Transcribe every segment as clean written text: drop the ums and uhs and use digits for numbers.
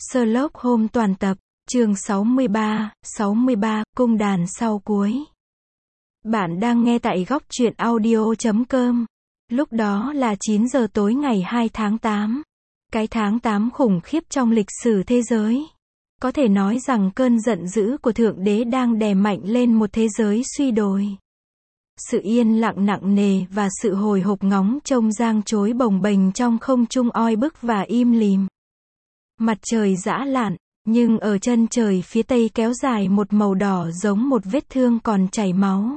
Sherlock Holmes toàn tập, chương 63, cung đàn sau cuối. Bạn đang nghe tại góc truyện audio.com. Lúc đó là 9 giờ tối ngày 2 tháng 8. Cái tháng 8 khủng khiếp trong lịch sử thế giới. Có thể nói rằng cơn giận dữ của Thượng Đế đang đè mạnh lên một thế giới suy đồi. Sự yên lặng nặng nề và sự hồi hộp ngóng trông giang trối bồng bềnh trong không trung oi bức và im lìm. Mặt trời giã lặn, nhưng ở chân trời phía tây kéo dài một màu đỏ giống một vết thương còn chảy máu.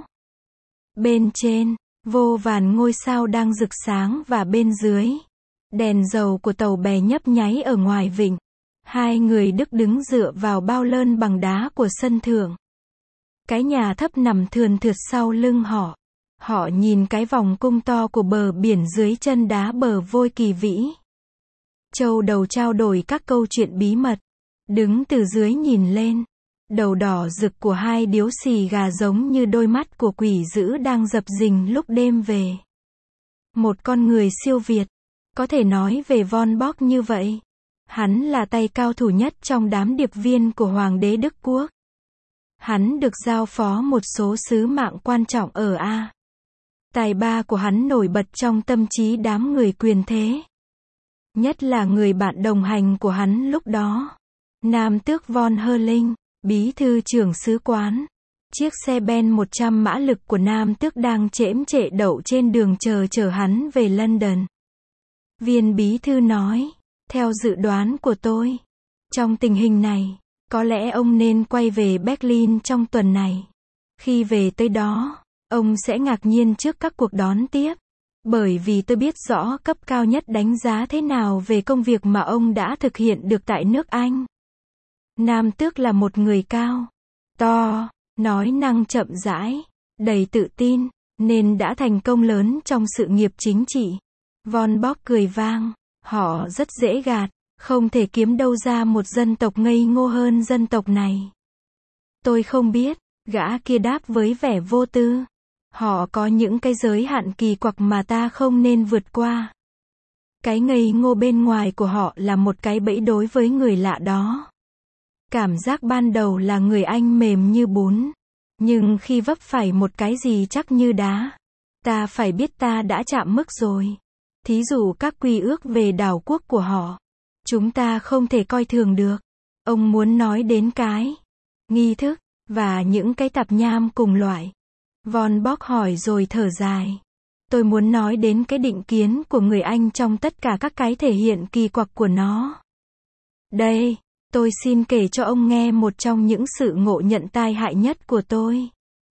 Bên trên, vô vàn ngôi sao đang rực sáng và bên dưới, đèn dầu của tàu bè nhấp nháy ở ngoài vịnh. Hai người Đức đứng dựa vào bao lơn bằng đá của sân thượng. Cái nhà thấp nằm thườn thượt sau lưng họ. Họ nhìn cái vòng cung to của bờ biển dưới chân đá bờ vôi kỳ vĩ. Châu đầu trao đổi các câu chuyện bí mật. Đứng từ dưới nhìn lên. Đầu đỏ rực của hai điếu xì gà giống như đôi mắt của quỷ dữ đang dập dình lúc đêm về. Một con người siêu việt. Có thể nói về Von Bock như vậy. Hắn là tay cao thủ nhất trong đám điệp viên của Hoàng đế Đức Quốc. Hắn được giao phó một số sứ mạng quan trọng ở A. Tài ba của hắn nổi bật trong tâm trí đám người quyền thế. Nhất là người bạn đồng hành của hắn lúc đó. Nam tước Von Herling, bí thư trưởng sứ quán. Chiếc xe Ben 100 mã lực của Nam tước đang chễm chệ đậu trên đường chở hắn về London. Viên bí thư nói, theo dự đoán của tôi, trong tình hình này, có lẽ ông nên quay về Berlin trong tuần này. Khi về tới đó, ông sẽ ngạc nhiên trước các cuộc đón tiếp. Bởi vì tôi biết rõ cấp cao nhất đánh giá thế nào về công việc mà ông đã thực hiện được tại nước Anh. Nam tước là một người cao, to, nói năng chậm rãi, đầy tự tin, nên đã thành công lớn trong sự nghiệp chính trị. Von Bock cười vang, họ rất dễ gạt, không thể kiếm đâu ra một dân tộc ngây ngô hơn dân tộc này. Tôi không biết, gã kia đáp với vẻ vô tư. Họ có những cái giới hạn kỳ quặc mà ta không nên vượt qua. Cái ngây ngô bên ngoài của họ là một cái bẫy đối với người lạ đó. Cảm giác ban đầu là người Anh mềm như bún. Nhưng khi vấp phải một cái gì chắc như đá, ta phải biết ta đã chạm mức rồi. Thí dụ các quy ước về đảo quốc của họ. Chúng ta không thể coi thường được. Ông muốn nói đến cái nghi thức, và những cái tạp nham cùng loại. Von Bock hỏi rồi thở dài. Tôi muốn nói đến cái định kiến của người Anh trong tất cả các cái thể hiện kỳ quặc của nó. Đây, tôi xin kể cho ông nghe một trong những sự ngộ nhận tai hại nhất của tôi.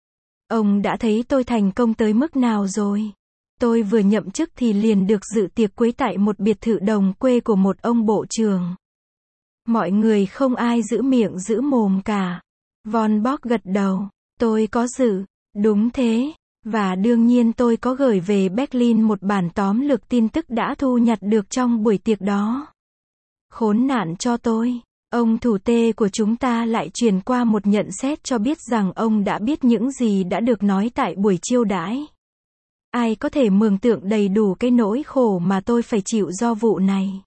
Ông đã thấy tôi thành công tới mức nào rồi. Tôi vừa nhậm chức thì liền được dự tiệc cưới tại một biệt thự đồng quê của một ông bộ trưởng. Mọi người không ai giữ miệng giữ mồm cả. Von Bock gật đầu. Tôi có dự. Đúng thế. Và đương nhiên tôi có gửi về Berlin một bản tóm lược tin tức đã thu nhặt được trong buổi tiệc đó. Khốn nạn cho tôi. Ông thủ tê của chúng ta lại truyền qua một nhận xét cho biết rằng ông đã biết những gì đã được nói tại buổi chiêu đãi. Ai có thể mường tượng đầy đủ cái nỗi khổ mà tôi phải chịu do vụ này.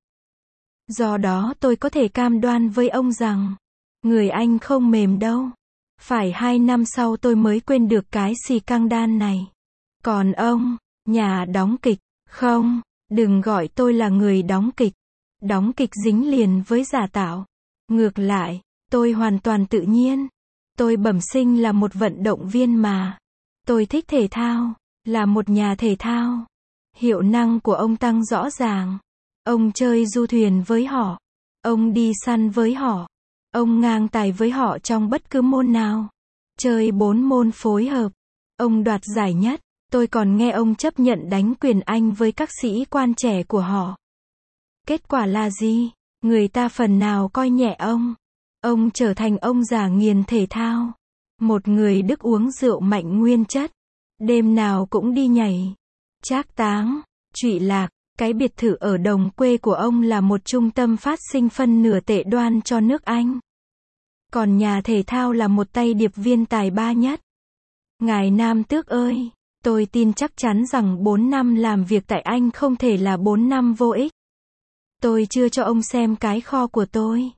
Do đó tôi có thể cam đoan với ông rằng, người Anh không mềm đâu. Phải 2 năm sau tôi mới quên được cái scandal này. Còn ông, nhà đóng kịch, không, đừng gọi tôi là người đóng kịch. Đóng kịch dính liền với giả tạo. Ngược lại, tôi hoàn toàn tự nhiên. Tôi bẩm sinh là một vận động viên mà. Tôi thích thể thao, là một nhà thể thao. Hiệu năng của ông tăng rõ ràng. Ông chơi du thuyền với họ. Ông đi săn với họ. Ông ngang tài với họ trong bất cứ môn nào. Chơi 4 môn phối hợp. Ông đoạt giải nhất. Tôi còn nghe ông chấp nhận đánh quyền Anh với các sĩ quan trẻ của họ. Kết quả là gì? Người ta phần nào coi nhẹ ông. Ông trở thành ông già nghiền thể thao. Một người Đức uống rượu mạnh nguyên chất. Đêm nào cũng đi nhảy. Trác táng, trụy lạc. Cái biệt thự ở đồng quê của ông là một trung tâm phát sinh phân nửa tệ đoan cho nước Anh. Còn nhà thể thao là một tay điệp viên tài ba nhất. Ngài Nam tước ơi, tôi tin chắc chắn rằng 4 năm làm việc tại Anh không thể là 4 năm vô ích. Tôi chưa cho ông xem cái kho của tôi.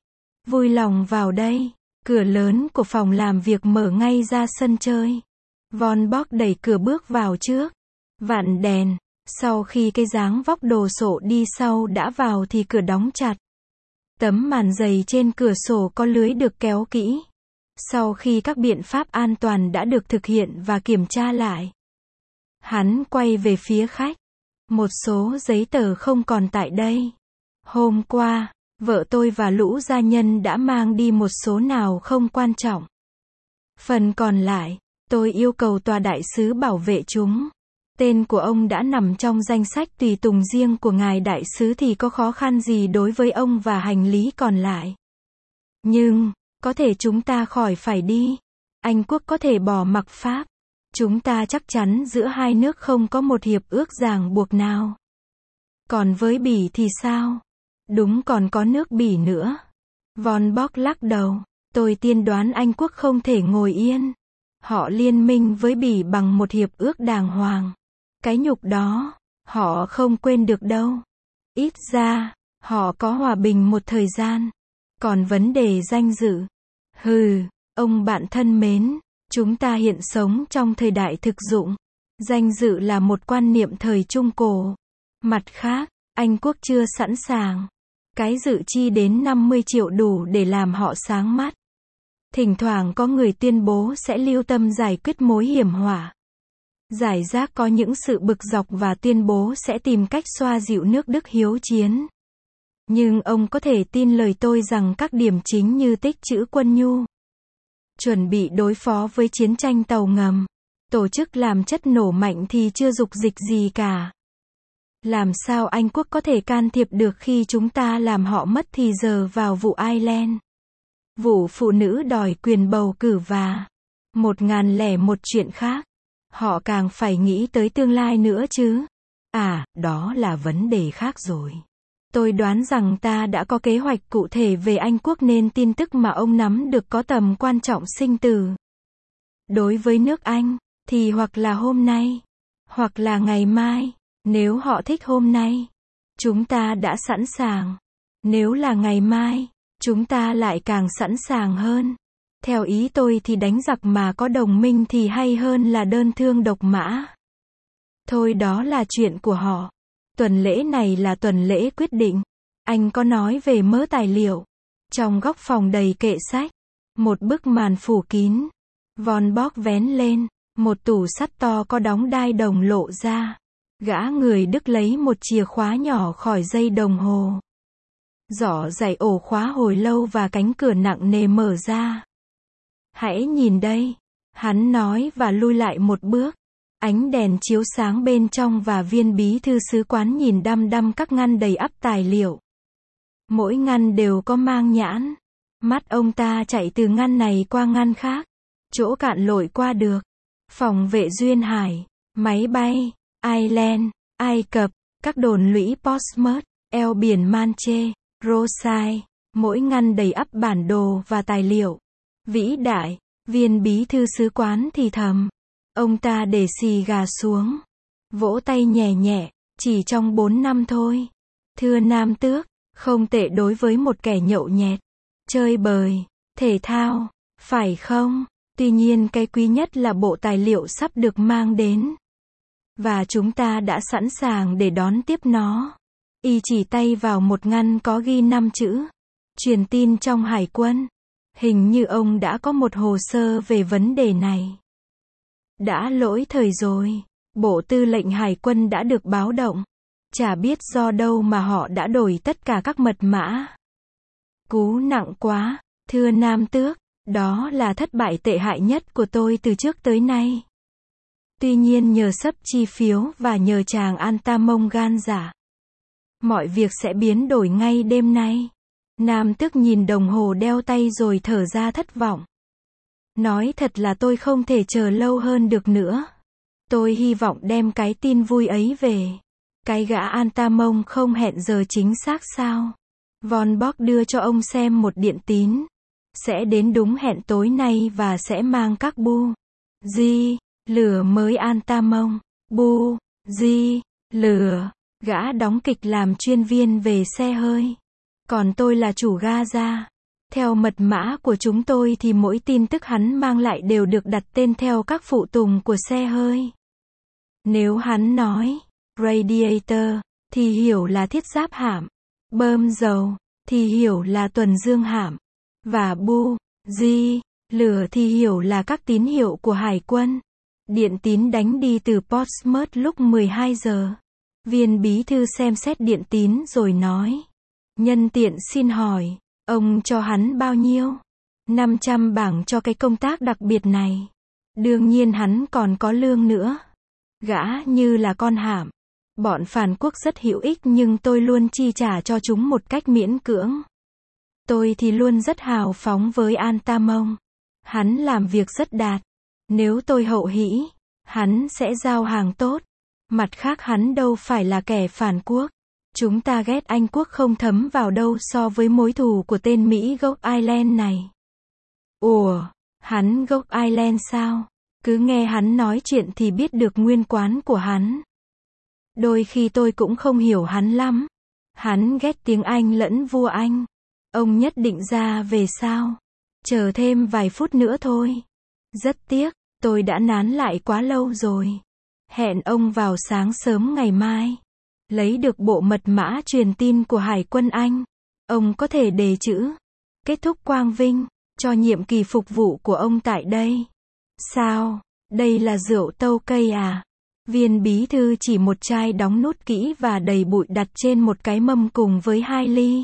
Vui lòng vào đây. Cửa lớn của phòng làm việc mở ngay ra sân chơi. Von Bock đẩy cửa bước vào trước. Vặn đèn. Sau khi cái dáng vóc đồ sộ đi sau đã vào thì cửa đóng chặt. Tấm màn dày trên cửa sổ có lưới được kéo kỹ. Sau khi các biện pháp an toàn đã được thực hiện và kiểm tra lại, hắn quay về phía khách. Một số giấy tờ không còn tại đây. Hôm qua, vợ tôi và lũ gia nhân đã mang đi một số nào không quan trọng. Phần còn lại, tôi yêu cầu tòa đại sứ bảo vệ chúng. Tên của ông đã nằm trong danh sách tùy tùng riêng của ngài đại sứ thì có khó khăn gì đối với ông và hành lý còn lại. Nhưng, có thể chúng ta khỏi phải đi. Anh quốc có thể bỏ mặc Pháp. Chúng ta chắc chắn giữa hai nước không có một hiệp ước ràng buộc nào. Còn với Bỉ thì sao? Đúng, còn có nước Bỉ nữa. Von Bock lắc đầu. Tôi tiên đoán Anh quốc không thể ngồi yên. Họ liên minh với Bỉ bằng một hiệp ước đàng hoàng. Cái nhục đó, họ không quên được đâu. Ít ra, họ có hòa bình một thời gian. Còn vấn đề danh dự. Ông bạn thân mến, chúng ta hiện sống trong thời đại thực dụng. Danh dự là một quan niệm thời Trung Cổ. Mặt khác, Anh quốc chưa sẵn sàng. Cái dự chi đến 50 triệu đủ để làm họ sáng mắt. Thỉnh thoảng có người tuyên bố sẽ lưu tâm giải quyết mối hiểm họa. Giải rác có những sự bực dọc và tuyên bố sẽ tìm cách xoa dịu nước Đức hiếu chiến. Nhưng ông có thể tin lời tôi rằng các điểm chính như tích trữ quân nhu, chuẩn bị đối phó với chiến tranh tàu ngầm, tổ chức làm chất nổ mạnh thì chưa dục dịch gì cả. Làm sao Anh quốc có thể can thiệp được khi chúng ta làm họ mất thì giờ vào vụ Ireland, vụ phụ nữ đòi quyền bầu cử và 1001 chuyện khác. Họ càng phải nghĩ tới tương lai nữa chứ. Đó là vấn đề khác rồi. Tôi đoán rằng ta đã có kế hoạch cụ thể về Anh quốc nên tin tức mà ông nắm được có tầm quan trọng sinh tử. Đối với nước Anh, thì hoặc là hôm nay, hoặc là ngày mai. Nếu họ thích hôm nay, chúng ta đã sẵn sàng. Nếu là ngày mai, chúng ta lại càng sẵn sàng hơn. Theo ý tôi thì đánh giặc mà có đồng minh thì hay hơn là đơn thương độc mã. Thôi đó là chuyện của họ. Tuần lễ này là tuần lễ quyết định. Anh có nói về mớ tài liệu. Trong góc phòng đầy kệ sách, một bức màn phủ kín. Von Bock vén lên, một tủ sắt to có đóng đai đồng lộ ra. Gã người Đức lấy một chìa khóa nhỏ khỏi dây đồng hồ. Giỏ giày ổ khóa hồi lâu và cánh cửa nặng nề mở ra. Hãy nhìn đây, hắn nói và lui lại một bước. Ánh đèn chiếu sáng bên trong và viên bí thư sứ quán nhìn đăm đăm các ngăn đầy ắp tài liệu. Mỗi ngăn đều có mang nhãn. Mắt ông ta chạy từ ngăn này qua ngăn khác. Chỗ cạn lội qua được. Phòng vệ duyên hải, máy bay, Ireland, Ai Cập, các đồn lũy Portsmouth, eo biển Manche, Rosyth. Mỗi ngăn đầy ắp bản đồ và tài liệu. Vĩ đại, viên bí thư sứ quán thì thầm. Ông ta để xì gà xuống. Vỗ tay nhẹ nhẹ, chỉ trong 4 năm thôi. Thưa Nam Tước, không tệ đối với một kẻ nhậu nhẹt. Chơi bời, thể thao, phải không? Tuy nhiên cái quý nhất là bộ tài liệu sắp được mang đến. Và chúng ta đã sẵn sàng để đón tiếp nó. Y chỉ tay vào một ngăn có ghi 5 chữ. Truyền tin trong hải quân. Hình như ông đã có một hồ sơ về vấn đề này. Đã lỗi thời rồi. Bộ Tư lệnh Hải quân đã được báo động. Chả biết do đâu mà họ đã đổi tất cả các mật mã. Cú nặng quá, thưa Nam Tước. Đó là thất bại tệ hại nhất của tôi từ trước tới nay. Tuy nhiên nhờ sấp chi phiếu và nhờ chàng Antamon gan dạ, mọi việc sẽ biến đổi ngay đêm nay. Nam Tước nhìn đồng hồ đeo tay rồi thở ra thất vọng. Nói thật là tôi không thể chờ lâu hơn được nữa. Tôi hy vọng đem cái tin vui ấy về. Cái gã Antamon không hẹn giờ chính xác sao? Von Bock đưa cho ông xem một điện tín. Sẽ đến đúng hẹn tối nay và sẽ mang các bu lửa mới Antamon. Bu lửa. Gã đóng kịch làm chuyên viên về xe hơi. Còn tôi là chủ Gaza. Theo mật mã của chúng tôi thì mỗi tin tức hắn mang lại đều được đặt tên theo các phụ tùng của xe hơi. Nếu hắn nói radiator thì hiểu là thiết giáp hạm, bơm dầu thì hiểu là tuần dương hạm, và buji, lửa thì hiểu là các tín hiệu của hải quân. Điện tín đánh đi từ Portsmouth lúc 12 giờ. Viên bí thư xem xét điện tín rồi nói. Nhân tiện xin hỏi, ông cho hắn bao nhiêu? 500 bảng cho cái công tác đặc biệt này. Đương nhiên hắn còn có lương nữa. Gã như là con hạm. Bọn phản quốc rất hữu ích nhưng tôi luôn chi trả cho chúng một cách miễn cưỡng. Tôi thì luôn rất hào phóng với Antamon. Hắn làm việc rất đạt. Nếu tôi hậu hĩ, hắn sẽ giao hàng tốt. Mặt khác hắn đâu phải là kẻ phản quốc. Chúng ta ghét Anh quốc không thấm vào đâu so với mối thù của tên Mỹ gốc Ireland này. Ủa, hắn gốc Ireland sao? Cứ nghe hắn nói chuyện thì biết được nguyên quán của hắn. Đôi khi tôi cũng không hiểu hắn lắm. Hắn ghét tiếng Anh lẫn vua Anh. Ông nhất định ra về sao? Chờ thêm vài phút nữa thôi. Rất tiếc, tôi đã nán lại quá lâu rồi. Hẹn ông vào sáng sớm ngày mai. Lấy được bộ mật mã truyền tin của Hải quân Anh. Ông có thể đề chữ. Kết thúc quang vinh, cho nhiệm kỳ phục vụ của ông tại đây. Sao? Đây là rượu tâu cây à? Viên bí thư chỉ một chai đóng nút kỹ và đầy bụi đặt trên một cái mâm cùng với 2 ly.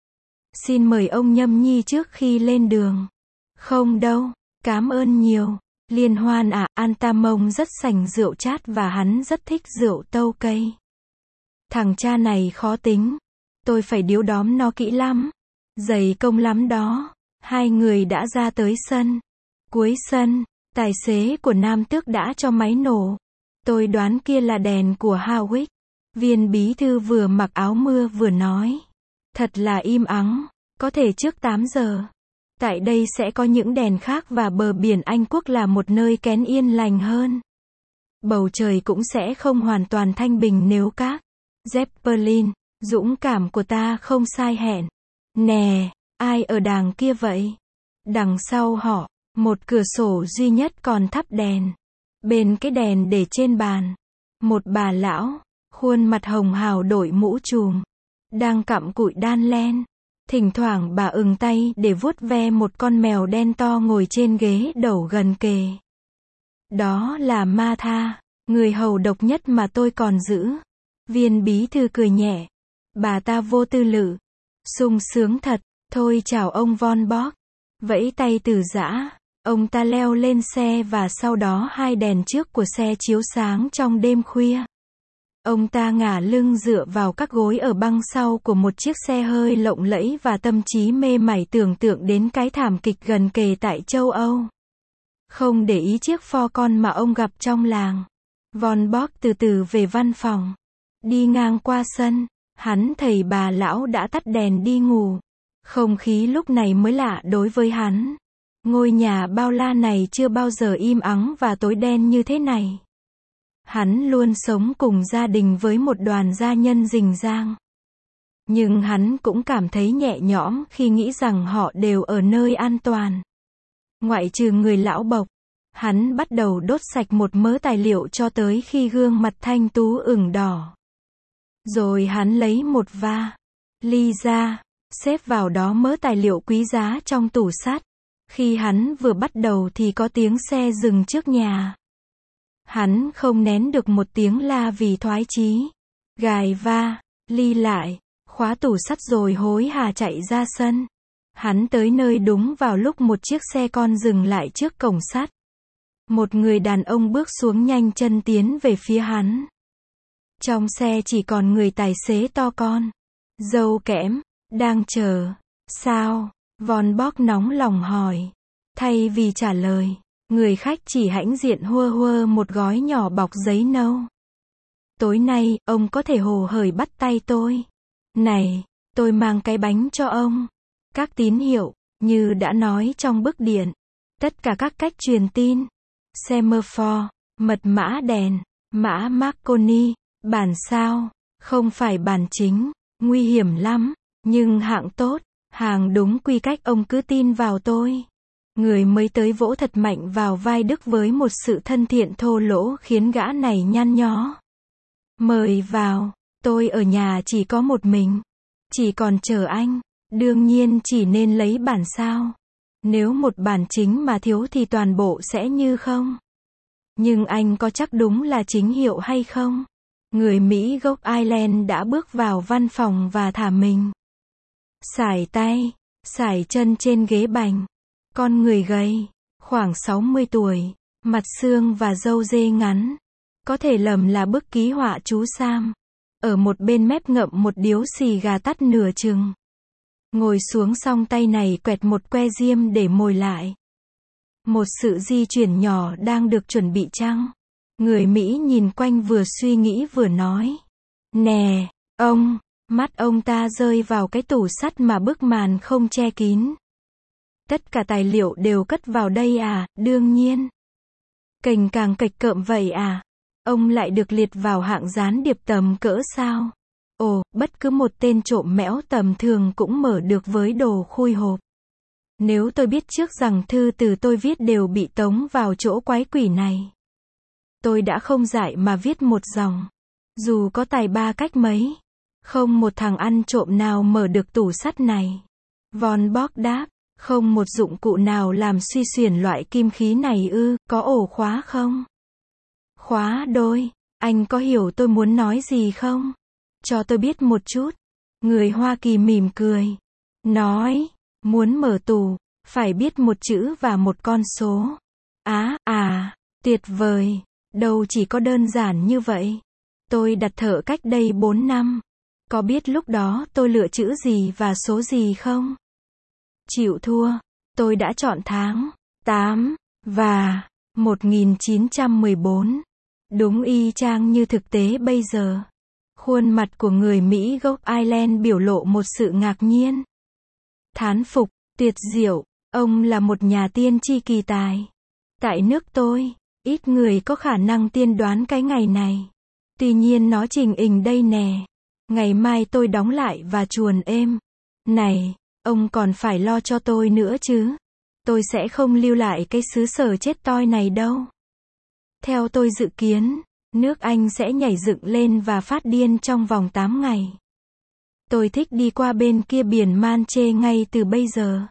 Xin mời ông nhâm nhi trước khi lên đường. Không đâu, cảm ơn nhiều. Liên hoan à, Antamon rất sành rượu chát và hắn rất thích rượu tâu cây. Thằng cha này khó tính. Tôi phải điếu đóm nó kỹ lắm. Dày công lắm đó. Hai người đã ra tới sân. Cuối sân, tài xế của Nam Tước đã cho máy nổ. Tôi đoán kia là đèn của Hawick. Viên bí thư vừa mặc áo mưa vừa nói. Thật là im ắng. Có thể trước 8 giờ. Tại đây sẽ có những đèn khác và bờ biển Anh quốc là một nơi kén yên lành hơn. Bầu trời cũng sẽ không hoàn toàn thanh bình nếu các Zeppelin, dũng cảm của ta không sai hẹn. Nè, ai ở đàng kia vậy? Đằng sau họ, một cửa sổ duy nhất còn thắp đèn. Bên cái đèn để trên bàn, một bà lão, khuôn mặt hồng hào đội mũ trùm, đang cặm cụi đan len. Thỉnh thoảng bà ừng tay để vuốt ve một con mèo đen to ngồi trên ghế đầu gần kề. Đó là Martha, người hầu độc nhất mà tôi còn giữ. Viên bí thư cười nhẹ. Bà ta vô tư lự. Sung sướng thật. Thôi chào ông Von Bock. Vẫy tay từ giã. Ông ta leo lên xe và sau đó 2 đèn trước của xe chiếu sáng trong đêm khuya. Ông ta ngả lưng dựa vào các gối ở băng sau của một chiếc xe hơi lộng lẫy và tâm trí mê mải tưởng tượng đến cái thảm kịch gần kề tại châu Âu. Không để ý chiếc Ford con mà ông gặp trong làng. Von Bock từ từ về văn phòng. Đi ngang qua sân, hắn thầy bà lão đã tắt đèn đi ngủ. Không khí lúc này mới lạ đối với hắn. Ngôi nhà bao la này chưa bao giờ im ắng và tối đen như thế này. Hắn luôn sống cùng gia đình với một đoàn gia nhân rình rang. Nhưng hắn cũng cảm thấy nhẹ nhõm khi nghĩ rằng họ đều ở nơi an toàn. Ngoại trừ người lão bộc, hắn bắt đầu đốt sạch một mớ tài liệu cho tới khi gương mặt thanh tú ửng đỏ. Rồi hắn lấy một ly ra, xếp vào đó mớ tài liệu quý giá trong tủ sắt. Khi hắn vừa bắt đầu thì có tiếng xe dừng trước nhà. Hắn không nén được một tiếng la vì thoái chí. Gài ly lại, khóa tủ sắt rồi hối hả chạy ra sân. Hắn tới nơi đúng vào lúc một chiếc xe con dừng lại trước cổng sắt. Một người đàn ông bước xuống nhanh chân tiến về phía hắn. Trong xe chỉ còn người tài xế to con. Râu kẽm, đang chờ. Sao? Von Bock nóng lòng hỏi. Thay vì trả lời, người khách chỉ hãnh diện hua hua một gói nhỏ bọc giấy nâu. Tối nay, ông có thể hồ hởi bắt tay tôi. Này, tôi mang cái bánh cho ông. Các tín hiệu, như đã nói trong bức điện. Tất cả các cách truyền tin. Semaphore, mật mã đèn, mã Marconi, bản sao, không phải bản chính, nguy hiểm lắm, nhưng hạng tốt. Hàng đúng quy cách, ông cứ tin vào tôi. Người mới tới vỗ thật mạnh vào vai Đức với một sự thân thiện thô lỗ khiến gã này nhăn nhó. Mời vào, tôi ở nhà chỉ có một mình. Chỉ còn chờ anh. Đương nhiên chỉ nên lấy bản sao. Nếu một bản chính mà thiếu thì toàn bộ sẽ như không. Nhưng anh có chắc đúng là chính hiệu hay không? Người Mỹ gốc Ireland đã bước vào văn phòng và thả mình. Sải tay, sải chân trên ghế bành. Con người gầy, khoảng 60 tuổi, mặt xương và râu dê ngắn. Có thể lầm là bức ký họa chú Sam. Ở một bên mép ngậm một điếu xì gà tắt nửa chừng. Ngồi xuống xong tay này quẹt một que diêm để mồi lại. Một sự di chuyển nhỏ đang được chuẩn bị chăng? Người Mỹ nhìn quanh vừa suy nghĩ vừa nói. Nè, ông, mắt ông ta rơi vào cái tủ sắt mà bức màn không che kín. Tất cả tài liệu đều cất vào đây à? Đương nhiên. Cành càng kệch cợm vậy à? Ông lại được liệt vào hạng gián điệp tầm cỡ sao? Ồ, bất cứ một tên trộm mẽo tầm thường cũng mở được với đồ khui hộp. Nếu tôi biết trước rằng thư từ tôi viết đều bị tống vào chỗ quái quỷ này, tôi đã không dại mà viết một dòng. Dù có tài ba cách mấy, không một thằng ăn trộm nào mở được tủ sắt này. Von Bock đáp, không một dụng cụ nào làm suy xuyển loại kim khí này ư? Có ổ khóa không? Khóa đôi, anh có hiểu tôi muốn nói gì không? Cho tôi biết một chút. Người Hoa Kỳ mỉm cười. Nói, muốn mở tủ, phải biết một chữ và một con số. Tuyệt vời. Đâu chỉ có đơn giản như vậy. Tôi đặt thợ cách đây 4 năm. Có biết lúc đó tôi lựa chữ gì và số gì không? Chịu thua. Tôi đã chọn tháng 8 và 1914. Đúng y chang như thực tế bây giờ. Khuôn mặt của người Mỹ gốc Ireland biểu lộ một sự ngạc nhiên. Thán phục, tuyệt diệu, ông là một nhà tiên tri kỳ tài. Tại nước tôi, ít người có khả năng tiên đoán cái ngày này. Tuy nhiên nó trình hình đây nè. Ngày mai tôi đóng lại và chuồn êm. Này, ông còn phải lo cho tôi nữa chứ. Tôi sẽ không lưu lại cái xứ sở chết toi này đâu. Theo tôi dự kiến, nước Anh sẽ nhảy dựng lên và phát điên trong vòng 8 ngày. Tôi thích đi qua bên kia biển Manche ngay từ bây giờ.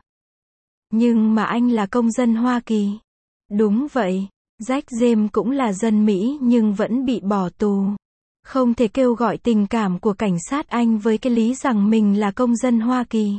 Nhưng mà anh là công dân Hoa Kỳ. Đúng vậy, Jack James cũng là dân Mỹ nhưng vẫn bị bỏ tù. Không thể kêu gọi tình cảm của cảnh sát Anh với cái lý rằng mình là công dân Hoa Kỳ.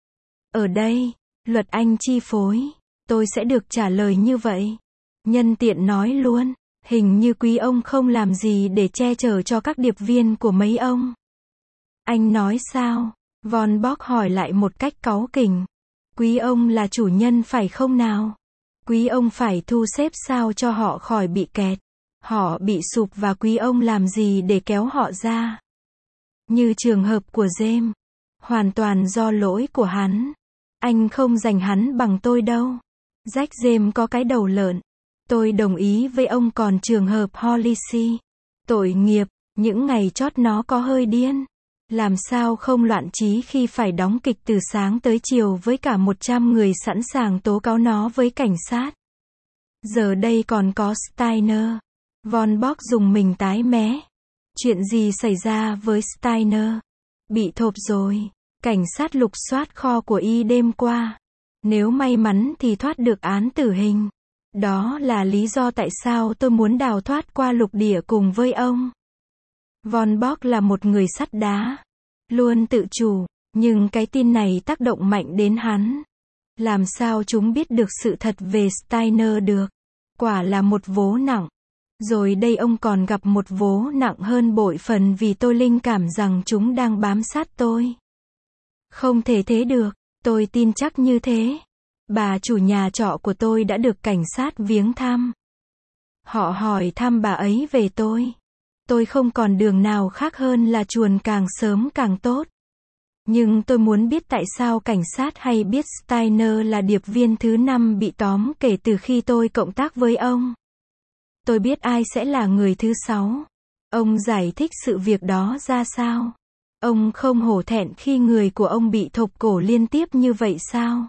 Ở đây, luật Anh chi phối. Tôi sẽ được trả lời như vậy. Nhân tiện nói luôn, hình như quý ông không làm gì để che chở cho các điệp viên của mấy ông. Anh nói sao? Von Bock hỏi lại một cách cáu kỉnh. Quý ông là chủ nhân phải không nào? Quý ông phải thu xếp sao cho họ khỏi bị kẹt. Họ bị sụp và quý ông làm gì để kéo họ ra? Như trường hợp của James. Hoàn toàn do lỗi của hắn. Anh không giành hắn bằng tôi đâu. Jack James có cái đầu lợn. Tôi đồng ý với ông, còn trường hợp Hollisy. Tội nghiệp, những ngày chót nó có hơi điên. Làm sao không loạn trí khi phải đóng kịch từ sáng tới chiều với cả 100 người sẵn sàng tố cáo nó với cảnh sát. Giờ đây còn có Steiner. Von Bock dùng mình tái mé. Chuyện gì xảy ra với Steiner? Bị thộp rồi. Cảnh sát lục soát kho của y đêm qua. Nếu may mắn thì thoát được án tử hình. Đó là lý do tại sao tôi muốn đào thoát qua lục địa cùng với ông. Von Bock là một người sắt đá. Luôn tự chủ. Nhưng cái tin này tác động mạnh đến hắn. Làm sao chúng biết được sự thật về Steiner được? Quả là một vố nặng. Rồi đây ông còn gặp một vố nặng hơn bội phần vì tôi linh cảm rằng chúng đang bám sát tôi. Không thể thế được. Tôi tin chắc như thế. Bà chủ nhà trọ của tôi đã được cảnh sát viếng thăm. Họ hỏi thăm bà ấy về tôi. Tôi không còn đường nào khác hơn là chuồn càng sớm càng tốt. Nhưng tôi muốn biết tại sao cảnh sát hay biết Steiner là điệp viên thứ 5 bị tóm kể từ khi tôi cộng tác với ông. Tôi biết ai sẽ là người thứ 6. Ông giải thích sự việc đó ra sao? Ông không hổ thẹn khi người của ông bị thộp cổ liên tiếp như vậy sao?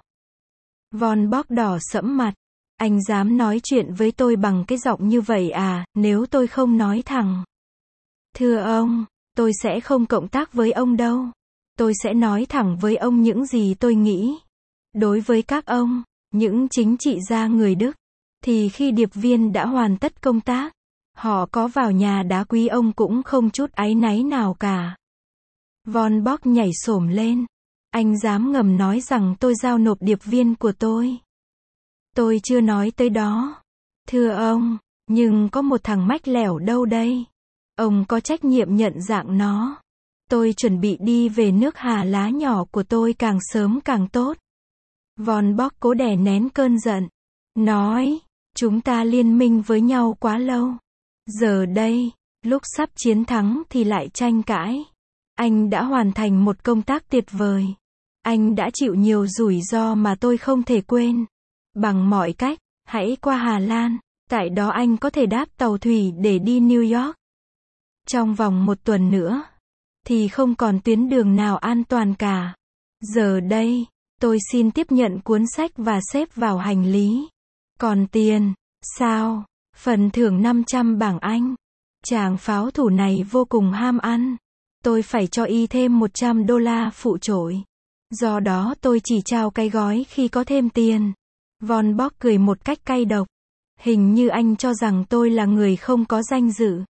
Von Bock đỏ sẫm mặt. Anh dám nói chuyện với tôi bằng cái giọng như vậy à, nếu tôi không nói thẳng. Thưa ông, tôi sẽ không cộng tác với ông đâu. Tôi sẽ nói thẳng với ông những gì tôi nghĩ. Đối với các ông, những chính trị gia người Đức, thì khi điệp viên đã hoàn tất công tác, họ có vào nhà đá quý ông cũng không chút áy náy nào cả. Von Bock nhảy xổm lên. Anh dám ngầm nói rằng tôi giao nộp điệp viên của tôi. Tôi chưa nói tới đó. Thưa ông, nhưng có một thằng mách lẻo đâu đây. Ông có trách nhiệm nhận dạng nó. Tôi chuẩn bị đi về nước Hà lá nhỏ của tôi càng sớm càng tốt. Von Bock cố đè nén cơn giận. Nói, chúng ta liên minh với nhau quá lâu. Giờ đây, lúc sắp chiến thắng thì lại tranh cãi. Anh đã hoàn thành một công tác tuyệt vời. Anh đã chịu nhiều rủi ro mà tôi không thể quên. Bằng mọi cách, hãy qua Hà Lan. Tại đó anh có thể đáp tàu thủy để đi New York. Trong vòng 1 tuần nữa, thì không còn tuyến đường nào an toàn cả. Giờ đây, tôi xin tiếp nhận cuốn sách và xếp vào hành lý. Còn tiền, sao? Phần thưởng 500 bảng Anh. Chàng pháo thủ này vô cùng ham ăn. Tôi phải cho y thêm 100 đô la phụ trội. Do đó tôi chỉ trao cái gói khi có thêm tiền. Von Bock cười một cách cay độc. Hình như anh cho rằng tôi là người không có danh dự.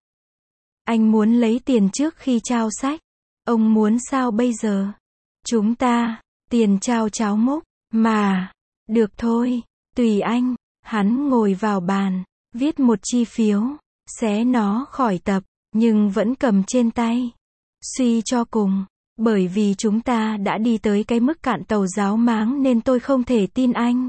Anh muốn lấy tiền trước khi trao sách. Ông muốn sao bây giờ? Chúng ta, tiền trao cháo múc, mà. Được thôi, tùy anh. Hắn ngồi vào bàn, viết một chi phiếu, xé nó khỏi tập, nhưng vẫn cầm trên tay. Suy cho cùng, bởi vì chúng ta đã đi tới cái mức cạn tàu ráo máng nên tôi không thể tin anh.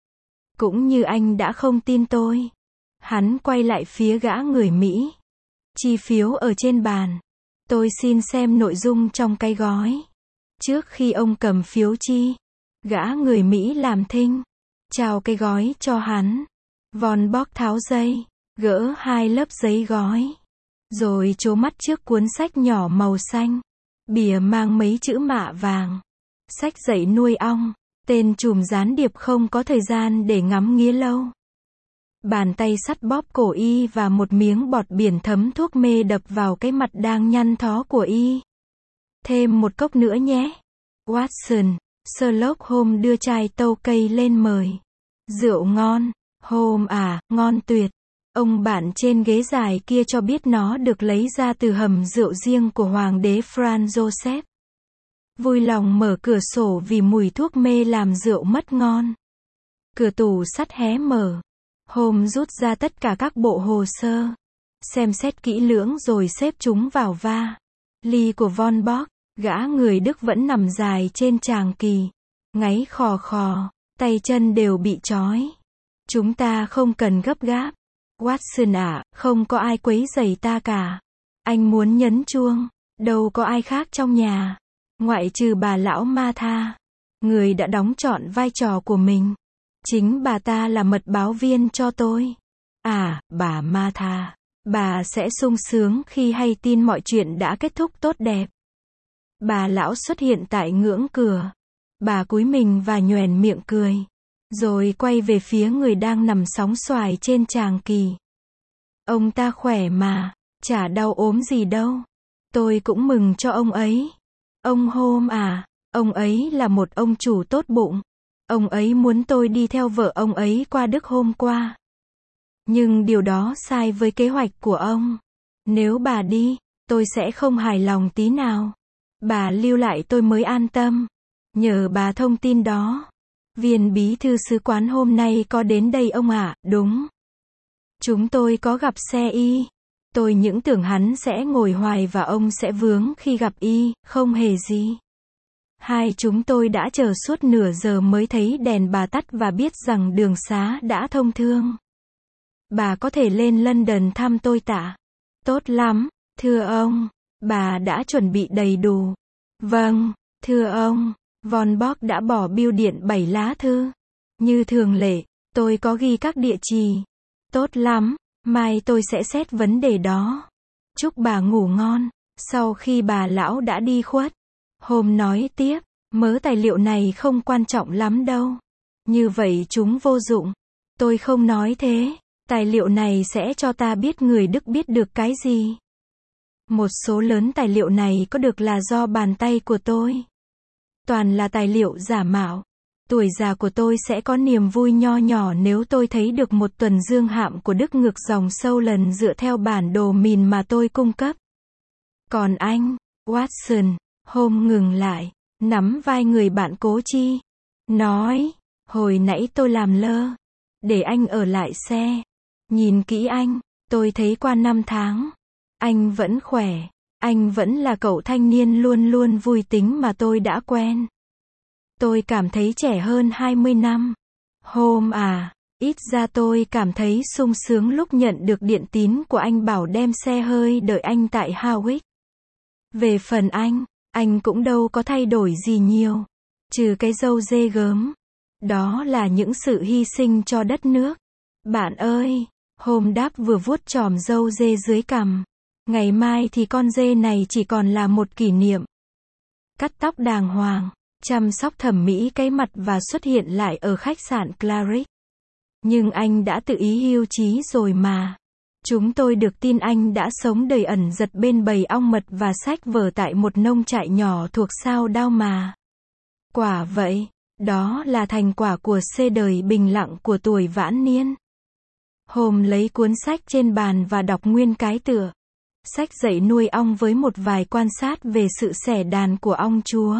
Cũng như anh đã không tin tôi. Hắn quay lại phía gã người Mỹ. Chi phiếu ở trên bàn. Tôi xin xem nội dung trong cái gói. Trước khi ông cầm phiếu chi, gã người Mỹ làm thinh, trao cái gói cho hắn. Von Bock tháo dây, gỡ 2 lớp giấy gói, rồi trố mắt trước cuốn sách nhỏ màu xanh. Bìa mang mấy chữ mạ vàng. Sách dạy nuôi ong. Tên trùm gián điệp không có thời gian để ngắm nghía lâu. Bàn tay sắt bóp cổ y và một miếng bọt biển thấm thuốc mê đập vào cái mặt đang nhăn thó của y. Thêm một cốc nữa nhé. Watson, Sherlock Holmes đưa chai tâu cây lên mời. Rượu ngon. Holmes à, ngon tuyệt. Ông bạn trên ghế dài kia cho biết nó được lấy ra từ hầm rượu riêng của Hoàng đế Franz Joseph. Vui lòng mở cửa sổ vì mùi thuốc mê làm rượu mất ngon. Cửa tủ sắt hé mở. Holmes rút ra tất cả các bộ hồ sơ. Xem xét kỹ lưỡng rồi xếp chúng vào va. Ly của Von Bock, gã người Đức vẫn nằm dài trên tràng kỳ. Ngáy khò khò, tay chân đều bị trói. Chúng ta không cần gấp gáp. Watson ạ, không có ai quấy rầy ta cả. Anh muốn nhấn chuông, đâu có ai khác trong nhà. Ngoại trừ bà lão Martha. Người đã đóng trọn vai trò của mình. Chính bà ta là mật báo viên cho tôi. À, bà Martha. Bà sẽ sung sướng khi hay tin mọi chuyện đã kết thúc tốt đẹp. Bà lão xuất hiện tại ngưỡng cửa. Bà cúi mình và nhoẻn miệng cười. Rồi quay về phía người đang nằm sóng xoài trên tràng kỳ. Ông ta khỏe mà, chả đau ốm gì đâu. Tôi cũng mừng cho ông ấy. Ông Holmes à, ông ấy là một ông chủ tốt bụng. Ông ấy muốn tôi đi theo vợ ông ấy qua Đức hôm qua. Nhưng điều đó sai với kế hoạch của ông. Nếu bà đi, tôi sẽ không hài lòng tí nào. Bà lưu lại tôi mới an tâm. Nhờ bà thông tin đó. Viên bí thư sứ quán hôm nay có đến đây ông ạ, đúng. Chúng tôi có gặp xe y. Tôi những tưởng hắn sẽ ngồi hoài và ông sẽ vướng khi gặp y, không hề gì. Hai chúng tôi đã chờ suốt nửa giờ mới thấy đèn bà tắt và biết rằng đường xá đã thông thương. Bà có thể lên London thăm tôi tạ. Tốt lắm, thưa ông. Bà đã chuẩn bị đầy đủ. Vâng, thưa ông. Von Bock đã bỏ bưu điện 7 lá thư. Như thường lệ, tôi có ghi các địa chỉ. Tốt lắm, mai tôi sẽ xét vấn đề đó. Chúc bà ngủ ngon. Sau khi bà lão đã đi khuất, Hôm nói tiếp, mớ tài liệu này không quan trọng lắm đâu. Như vậy chúng vô dụng. Tôi không nói thế. Tài liệu này sẽ cho ta biết người Đức biết được cái gì. Một số lớn tài liệu này có được là do bàn tay của tôi. Toàn là tài liệu giả mạo. Tuổi già của tôi sẽ có niềm vui nho nhỏ nếu tôi thấy được một tuần dương hạm của Đức ngược dòng sâu lần dựa theo bản đồ mìn mà tôi cung cấp. Còn anh, Watson, Hôm ngừng lại, nắm vai người bạn Cố Chi. Nói, hồi nãy tôi làm lơ. Để anh ở lại xe. Nhìn kỹ anh, tôi thấy qua 5 tháng. Anh vẫn khỏe. Anh vẫn là cậu thanh niên luôn luôn vui tính mà tôi đã quen. Tôi cảm thấy trẻ hơn 20 năm. Hôm à, ít ra tôi cảm thấy sung sướng lúc nhận được điện tín của anh bảo đem xe hơi đợi anh tại Harwich. Về phần anh cũng đâu có thay đổi gì nhiều. Trừ cái râu dê gớm. Đó là những sự hy sinh cho đất nước. Bạn ơi, Hôm đáp vừa vuốt chòm râu dê dưới cằm. Ngày mai thì con dê này chỉ còn là một kỷ niệm. Cắt tóc đàng hoàng, chăm sóc thẩm mỹ cái mặt và xuất hiện lại ở khách sạn Claridge. Nhưng anh đã tự ý hưu trí rồi mà. Chúng tôi được tin anh đã sống đầy ẩn giật bên bầy ong mật và sách vở tại một nông trại nhỏ thuộc sao Đao mà. Quả vậy, đó là thành quả của đời bình lặng của tuổi vãn niên. Hôm lấy cuốn sách trên bàn và đọc nguyên cái tựa. Sách dạy nuôi ong với một vài quan sát về sự xẻ đàn của ong chúa.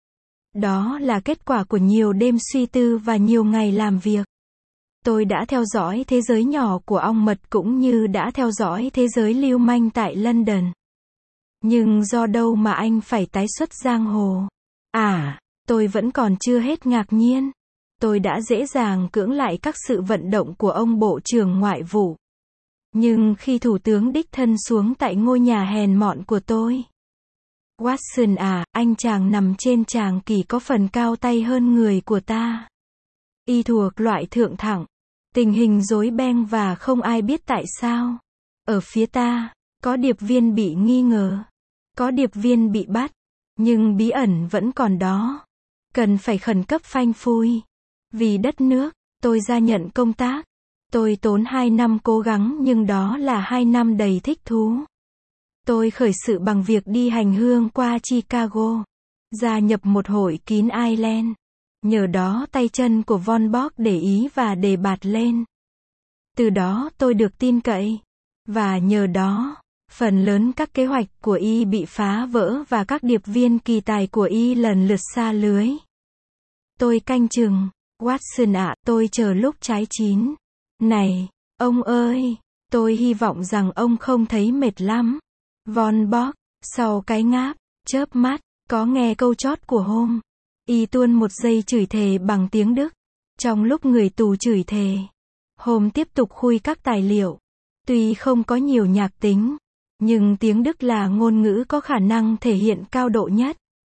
Đó là kết quả của nhiều đêm suy tư và nhiều ngày làm việc. Tôi đã theo dõi thế giới nhỏ của ong mật cũng như đã theo dõi thế giới lưu manh tại London. Nhưng do đâu mà anh phải tái xuất giang hồ? Tôi vẫn còn chưa hết ngạc nhiên. Tôi đã dễ dàng cưỡng lại các sự vận động của ông Bộ trưởng Ngoại vụ. Nhưng khi Thủ tướng đích thân xuống tại ngôi nhà hèn mọn của tôi. Watson à, anh chàng nằm trên tràng kỳ có phần cao tay hơn người của ta. Y thuộc loại thượng thẳng. Tình hình rối beng và không ai biết tại sao. Ở phía ta, có điệp viên bị nghi ngờ. Có điệp viên bị bắt. Nhưng bí ẩn vẫn còn đó. Cần phải khẩn cấp phanh phui. Vì đất nước, tôi ra nhận công tác. Tôi tốn 2 năm cố gắng nhưng đó là 2 năm đầy thích thú. Tôi khởi sự bằng việc đi hành hương qua Chicago. Gia nhập một hội kín Ireland. Nhờ đó tay chân của Von Bock để ý và đề bạt lên. Từ đó tôi được tin cậy. Và nhờ đó, phần lớn các kế hoạch của y bị phá vỡ và các điệp viên kỳ tài của y lần lượt sa lưới. Tôi canh chừng. Watson ạ, tôi chờ lúc trái chín. Này, ông ơi, tôi hy vọng rằng ông không thấy mệt lắm. Von Bock, sau cái ngáp, chớp mắt, có nghe câu chót của Hôm. Y tuôn một giây chửi thề bằng tiếng Đức. Trong lúc người tù chửi thề, Hôm tiếp tục khui các tài liệu. Tuy không có nhiều nhạc tính, nhưng tiếng Đức là ngôn ngữ có khả năng thể hiện cao độ nhất.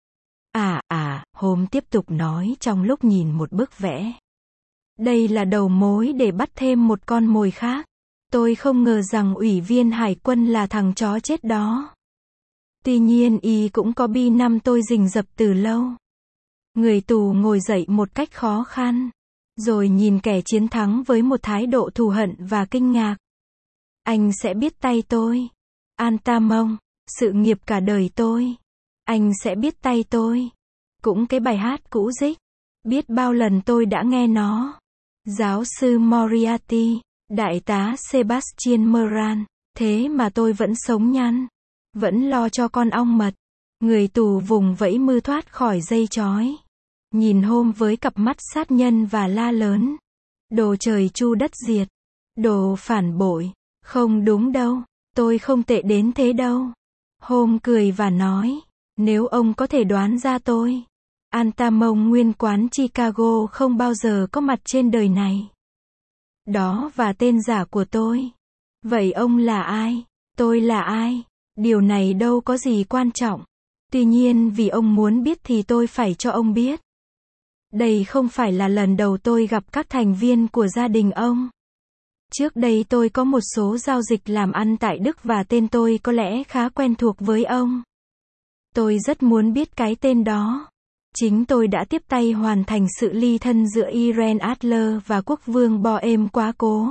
Hôm tiếp tục nói trong lúc nhìn một bức vẽ. Đây là đầu mối để bắt thêm một con mồi khác. Tôi không ngờ rằng ủy viên hải quân là thằng chó chết đó. Tuy nhiên y cũng có bi năm tôi rình rập từ lâu. Người tù ngồi dậy một cách khó khăn. Rồi nhìn kẻ chiến thắng với một thái độ thù hận và kinh ngạc. Anh sẽ biết tay tôi. Antamon, sự nghiệp cả đời tôi. Anh sẽ biết tay tôi. Cũng cái bài hát cũ dích. Biết bao lần tôi đã nghe nó. Giáo sư Moriarty, đại tá Sebastian Moran. Thế mà tôi vẫn sống nhăn. Vẫn lo cho con ong mật. Người tù vùng vẫy mư thoát khỏi dây chói. Nhìn Hôm với cặp mắt sát nhân và la lớn. Đồ trời chu đất diệt. Đồ phản bội. Không đúng đâu. Tôi không tệ đến thế đâu. Hôm cười và nói. Nếu ông có thể đoán ra tôi. Antamon nguyên quán Chicago không bao giờ có mặt trên đời này. Đó và tên giả của tôi. Vậy ông là ai? Tôi là ai? Điều này đâu có gì quan trọng. Tuy nhiên vì ông muốn biết thì tôi phải cho ông biết. Đây không phải là lần đầu tôi gặp các thành viên của gia đình ông. Trước đây tôi có một số giao dịch làm ăn tại Đức và tên tôi có lẽ khá quen thuộc với ông. Tôi rất muốn biết cái tên đó. Chính tôi đã tiếp tay hoàn thành sự ly thân giữa Irene Adler và quốc vương Bohem quá cố.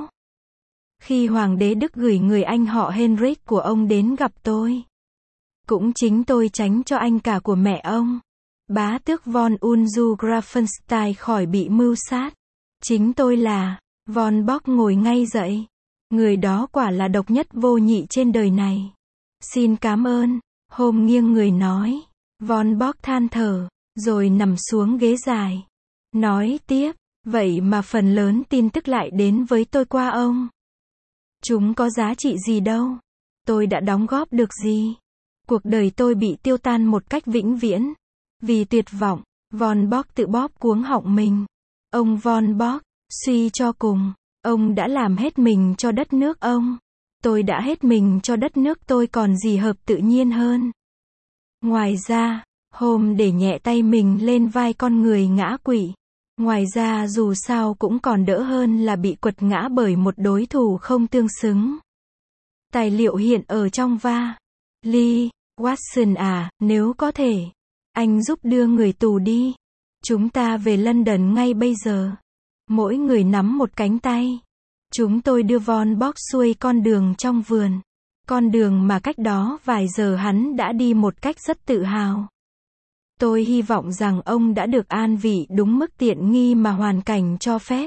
Khi hoàng đế Đức gửi người anh họ Henrik của ông đến gặp tôi. Cũng chính tôi tránh cho anh cả của mẹ ông, bá tước von Unzu Grafenstein khỏi bị mưu sát. Chính tôi là. Von Bock ngồi ngay dậy. Người đó quả là độc nhất vô nhị trên đời này. Xin cảm ơn. Hôm nghiêng người nói. Von Bock than thở, rồi nằm xuống ghế dài. Nói tiếp, vậy mà phần lớn tin tức lại đến với tôi qua ông. Chúng có giá trị gì đâu. Tôi đã đóng góp được gì. Cuộc đời tôi bị tiêu tan một cách vĩnh viễn. Vì tuyệt vọng, Von Bock tự bóp cuống họng mình. Ông Von Bock, suy cho cùng, ông đã làm hết mình cho đất nước ông. Tôi đã hết mình cho đất nước tôi còn gì hợp tự nhiên hơn. Ngoài ra, hôm để nhẹ tay mình lên vai con người ngã quỵ. Ngoài ra dù sao cũng còn đỡ hơn là bị quật ngã bởi một đối thủ không tương xứng. Tài liệu hiện ở trong va. Lee, Watson à, nếu có thể, anh giúp đưa người tù đi. Chúng ta về London ngay bây giờ. Mỗi người nắm một cánh tay. Chúng tôi đưa Von Bock xuôi con đường trong vườn. Con đường mà cách đó vài giờ hắn đã đi một cách rất tự hào. Tôi hy vọng rằng ông đã được an vị đúng mức tiện nghi mà hoàn cảnh cho phép.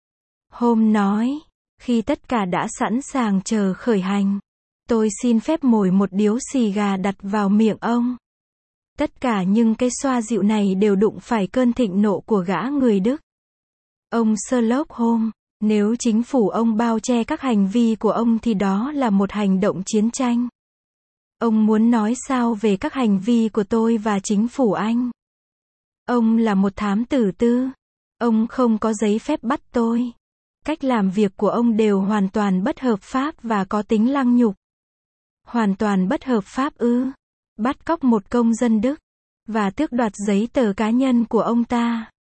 Hôm nói, khi tất cả đã sẵn sàng chờ khởi hành, tôi xin phép mồi một điếu xì gà đặt vào miệng ông. Tất cả những cái xoa dịu này đều đụng phải cơn thịnh nộ của gã người Đức. Ông Sherlock Holmes, nếu chính phủ ông bao che các hành vi của ông thì đó là một hành động chiến tranh. Ông muốn nói sao về các hành vi của tôi và chính phủ Anh? Ông là một thám tử tư. Ông không có giấy phép bắt tôi. Cách làm việc của ông đều hoàn toàn bất hợp pháp và có tính lăng nhục. Hoàn toàn bất hợp pháp ư? Bắt cóc một công dân Đức và tước đoạt giấy tờ cá nhân của ông ta.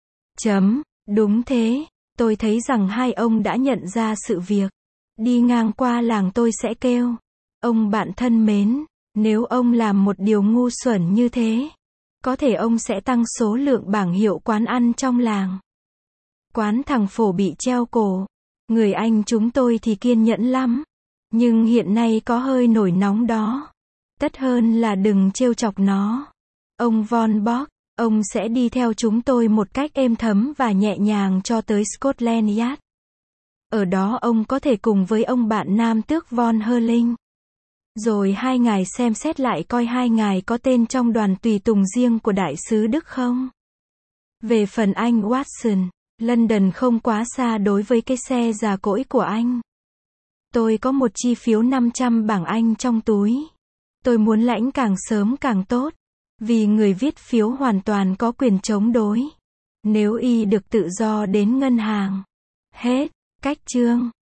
Đúng thế. Tôi thấy rằng hai ông đã nhận ra sự việc. Đi ngang qua làng tôi sẽ kêu. Ông bạn thân mến, nếu ông làm một điều ngu xuẩn như thế, có thể ông sẽ tăng số lượng bảng hiệu quán ăn trong làng. Quán thằng Phổ bị treo cổ. Người Anh chúng tôi thì kiên nhẫn lắm. Nhưng hiện nay có hơi nổi nóng đó. Tất hơn là đừng trêu chọc nó. Ông Von Bock, ông sẽ đi theo chúng tôi một cách êm thấm và nhẹ nhàng cho tới Scotland Yard. Ở đó ông có thể cùng với ông bạn nam tước Von Herling. Rồi hai ngài xem xét lại coi hai ngài có tên trong đoàn tùy tùng riêng của đại sứ Đức không. Về phần anh Watson, London không quá xa đối với cái xe già cỗi của anh. Tôi có một chi phiếu 500 bảng Anh trong túi. Tôi muốn lãnh càng sớm càng tốt. Vì người viết phiếu hoàn toàn có quyền chống đối. Nếu y được tự do đến ngân hàng. Hết. Cách chương.